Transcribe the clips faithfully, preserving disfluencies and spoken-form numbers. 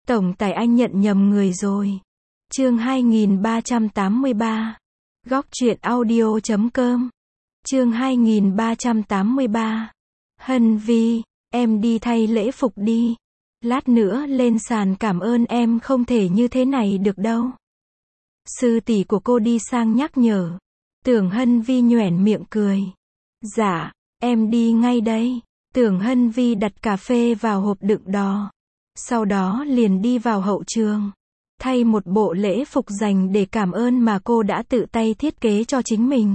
Tổng tài anh nhận nhầm người rồi. Chương hai nghìn ba trăm tám mươi ba. Góc truyện audio chấm com. Chương hai nghìn ba trăm tám mươi ba. Hân Vi, em đi thay lễ phục đi. Lát nữa lên sàn cảm ơn em không thể như thế này được đâu. Sư tỷ của cô đi sang nhắc nhở. Tưởng Hân Vi nhoẻn miệng cười. Dạ, em đi ngay đây. Tưởng Hân Vi đặt cà phê vào hộp đựng đó. Sau đó liền đi vào hậu trường. Thay một bộ lễ phục dành để cảm ơn mà cô đã tự tay thiết kế cho chính mình.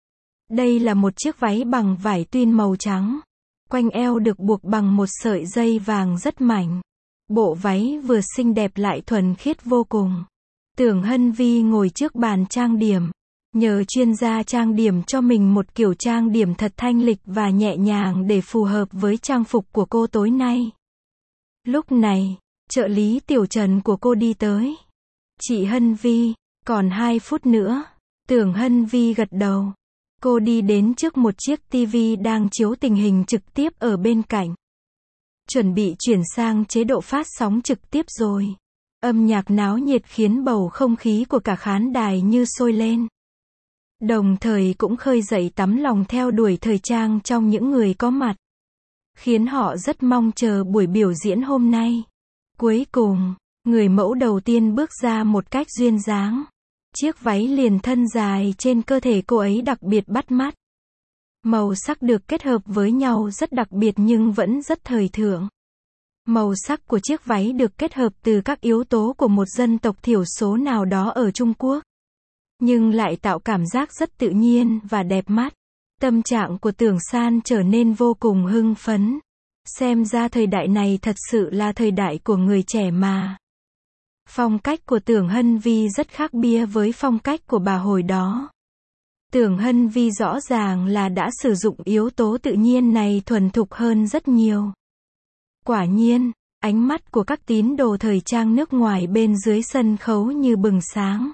Đây là một chiếc váy bằng vải tuyên màu trắng. Quanh eo được buộc bằng một sợi dây vàng rất mảnh. Bộ váy vừa xinh đẹp lại thuần khiết vô cùng. Tưởng Hân Vi ngồi trước bàn trang điểm. Nhờ chuyên gia trang điểm cho mình một kiểu trang điểm thật thanh lịch và nhẹ nhàng để phù hợp với trang phục của cô tối nay. Lúc này, trợ lý Tiểu Trần của cô đi tới. Chị Hân Vi, còn hai phút nữa. Tưởng Hân Vi gật đầu. Cô đi đến trước một chiếc tivi đang chiếu tình hình trực tiếp ở bên cạnh. Chuẩn bị chuyển sang chế độ phát sóng trực tiếp rồi. Âm nhạc náo nhiệt khiến bầu không khí của cả khán đài như sôi lên. Đồng thời cũng khơi dậy tấm lòng theo đuổi thời trang trong những người có mặt. Khiến họ rất mong chờ buổi biểu diễn hôm nay. Cuối cùng, người mẫu đầu tiên bước ra một cách duyên dáng. Chiếc váy liền thân dài trên cơ thể cô ấy đặc biệt bắt mắt. Màu sắc được kết hợp với nhau rất đặc biệt nhưng vẫn rất thời thượng. Màu sắc của chiếc váy được kết hợp từ các yếu tố của một dân tộc thiểu số nào đó ở Trung Quốc. Nhưng lại tạo cảm giác rất tự nhiên và đẹp mắt. Tâm trạng của Tưởng San trở nên vô cùng hưng phấn. Xem ra thời đại này thật sự là thời đại của người trẻ mà. Phong cách của Tưởng Hân Vi rất khác biệt với phong cách của bà hồi đó. Tưởng Hân Vi rõ ràng là đã sử dụng yếu tố tự nhiên này thuần thục hơn rất nhiều. Quả nhiên, ánh mắt của các tín đồ thời trang nước ngoài bên dưới sân khấu như bừng sáng.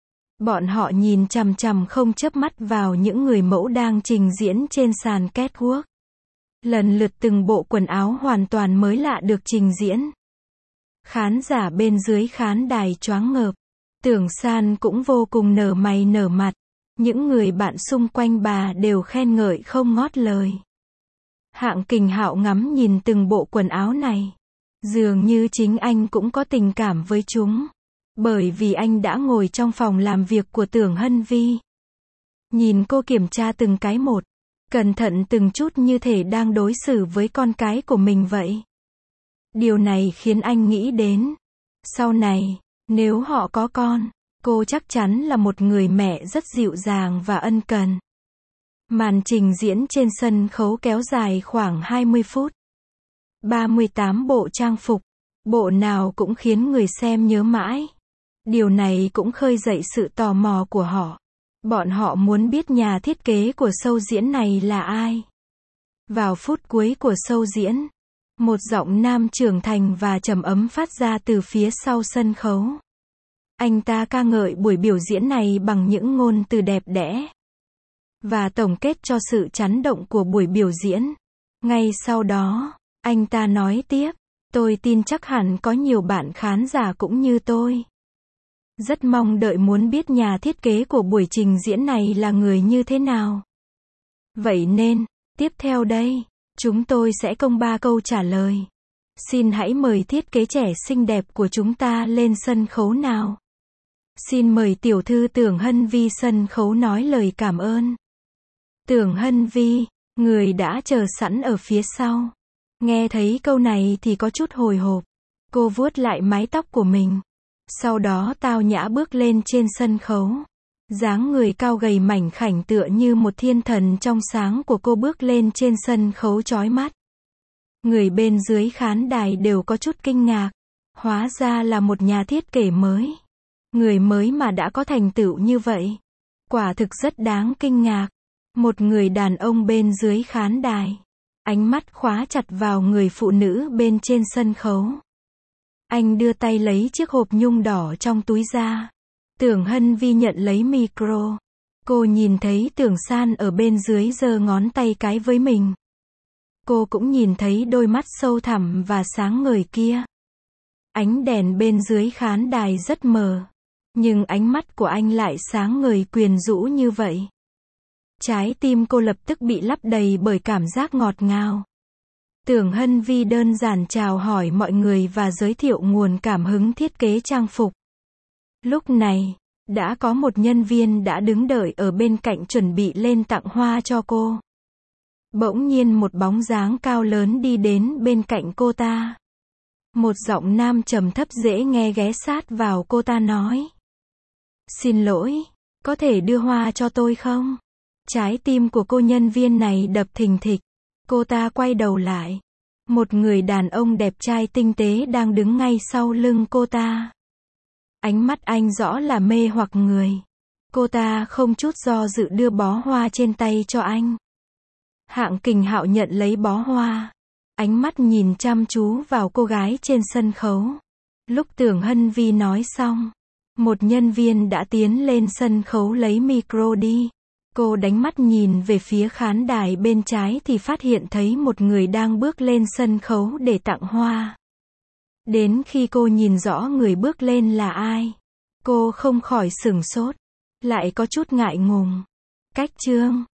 Bọn họ nhìn chằm chằm không chớp mắt vào những người mẫu đang trình diễn trên sàn catwalk. Lần lượt từng bộ quần áo hoàn toàn mới lạ được trình diễn. Khán giả bên dưới khán đài choáng ngợp. Tưởng San cũng vô cùng nở mày nở mặt. Những người bạn xung quanh bà đều khen ngợi không ngót lời. Hạng Kình Hạo ngắm nhìn từng bộ quần áo này. Dường như chính anh cũng có tình cảm với chúng. Bởi vì anh đã ngồi trong phòng làm việc của Tưởng Hân Vi. Nhìn cô kiểm tra từng cái một. Cẩn thận từng chút như thể đang đối xử với con cái của mình vậy. Điều này khiến anh nghĩ đến. Sau này, nếu họ có con, cô chắc chắn là một người mẹ rất dịu dàng và ân cần. Màn trình diễn trên sân khấu kéo dài khoảng hai mươi phút. ba mươi tám bộ trang phục. Bộ nào cũng khiến người xem nhớ mãi. Điều này cũng khơi dậy sự tò mò của họ. Bọn họ muốn biết nhà thiết kế của show diễn này là ai. Vào phút cuối của show diễn, một giọng nam trưởng thành và trầm ấm phát ra từ phía sau sân khấu. Anh ta ca ngợi buổi biểu diễn này bằng những ngôn từ đẹp đẽ. Và tổng kết cho sự chấn động của buổi biểu diễn. Ngay sau đó, anh ta nói tiếp, tôi tin chắc hẳn có nhiều bạn khán giả cũng như tôi. Rất mong đợi muốn biết nhà thiết kế của buổi trình diễn này là người như thế nào. Vậy nên, tiếp theo đây, chúng tôi sẽ công ba câu trả lời. Xin hãy mời thiết kế trẻ xinh đẹp của chúng ta lên sân khấu nào. Xin mời tiểu thư Tưởng Hân Vi sân khấu nói lời cảm ơn. Tưởng Hân Vi, người đã chờ sẵn ở phía sau. Nghe thấy câu này thì có chút hồi hộp. Cô vuốt lại mái tóc của mình. Sau đó tao nhã bước lên trên sân khấu. Dáng người cao gầy mảnh khảnh tựa như một thiên thần trong sáng của cô bước lên trên sân khấu chói mắt. Người bên dưới khán đài đều có chút kinh ngạc. Hóa ra là một nhà thiết kế mới. Người mới mà đã có thành tựu như vậy. Quả thực rất đáng kinh ngạc. Một người đàn ông bên dưới khán đài. Ánh mắt khóa chặt vào người phụ nữ bên trên sân khấu. Anh đưa tay lấy chiếc hộp nhung đỏ trong túi ra. Tưởng Hân Vi nhận lấy micro. Cô nhìn thấy Tưởng San ở bên dưới giơ ngón tay cái với mình. Cô cũng nhìn thấy đôi mắt sâu thẳm và sáng ngời kia. Ánh đèn bên dưới khán đài rất mờ, nhưng ánh mắt của anh lại sáng ngời quyến rũ như vậy. Trái tim cô lập tức bị lấp đầy bởi cảm giác ngọt ngào. Tưởng Hân Vi đơn giản chào hỏi mọi người và giới thiệu nguồn cảm hứng thiết kế trang phục. Lúc này, đã có một nhân viên đã đứng đợi ở bên cạnh chuẩn bị lên tặng hoa cho cô. Bỗng nhiên một bóng dáng cao lớn đi đến bên cạnh cô ta. Một giọng nam trầm thấp dễ nghe ghé sát vào cô ta nói. Xin lỗi, có thể đưa hoa cho tôi không? Trái tim của cô nhân viên này đập thình thịch. Cô ta quay đầu lại. Một người đàn ông đẹp trai tinh tế đang đứng ngay sau lưng cô ta. Ánh mắt anh rõ là mê hoặc người. Cô ta không chút do dự đưa bó hoa trên tay cho anh. Hạng Kình Hạo nhận lấy bó hoa. Ánh mắt nhìn chăm chú vào cô gái trên sân khấu. Lúc Tưởng Hân Vi nói xong, một nhân viên đã tiến lên sân khấu lấy micro đi. Cô đánh mắt nhìn về phía khán đài bên trái thì phát hiện thấy một người đang bước lên sân khấu để tặng hoa. Đến khi cô nhìn rõ người bước lên là ai, cô không khỏi sửng sốt, lại có chút ngại ngùng. Cách chương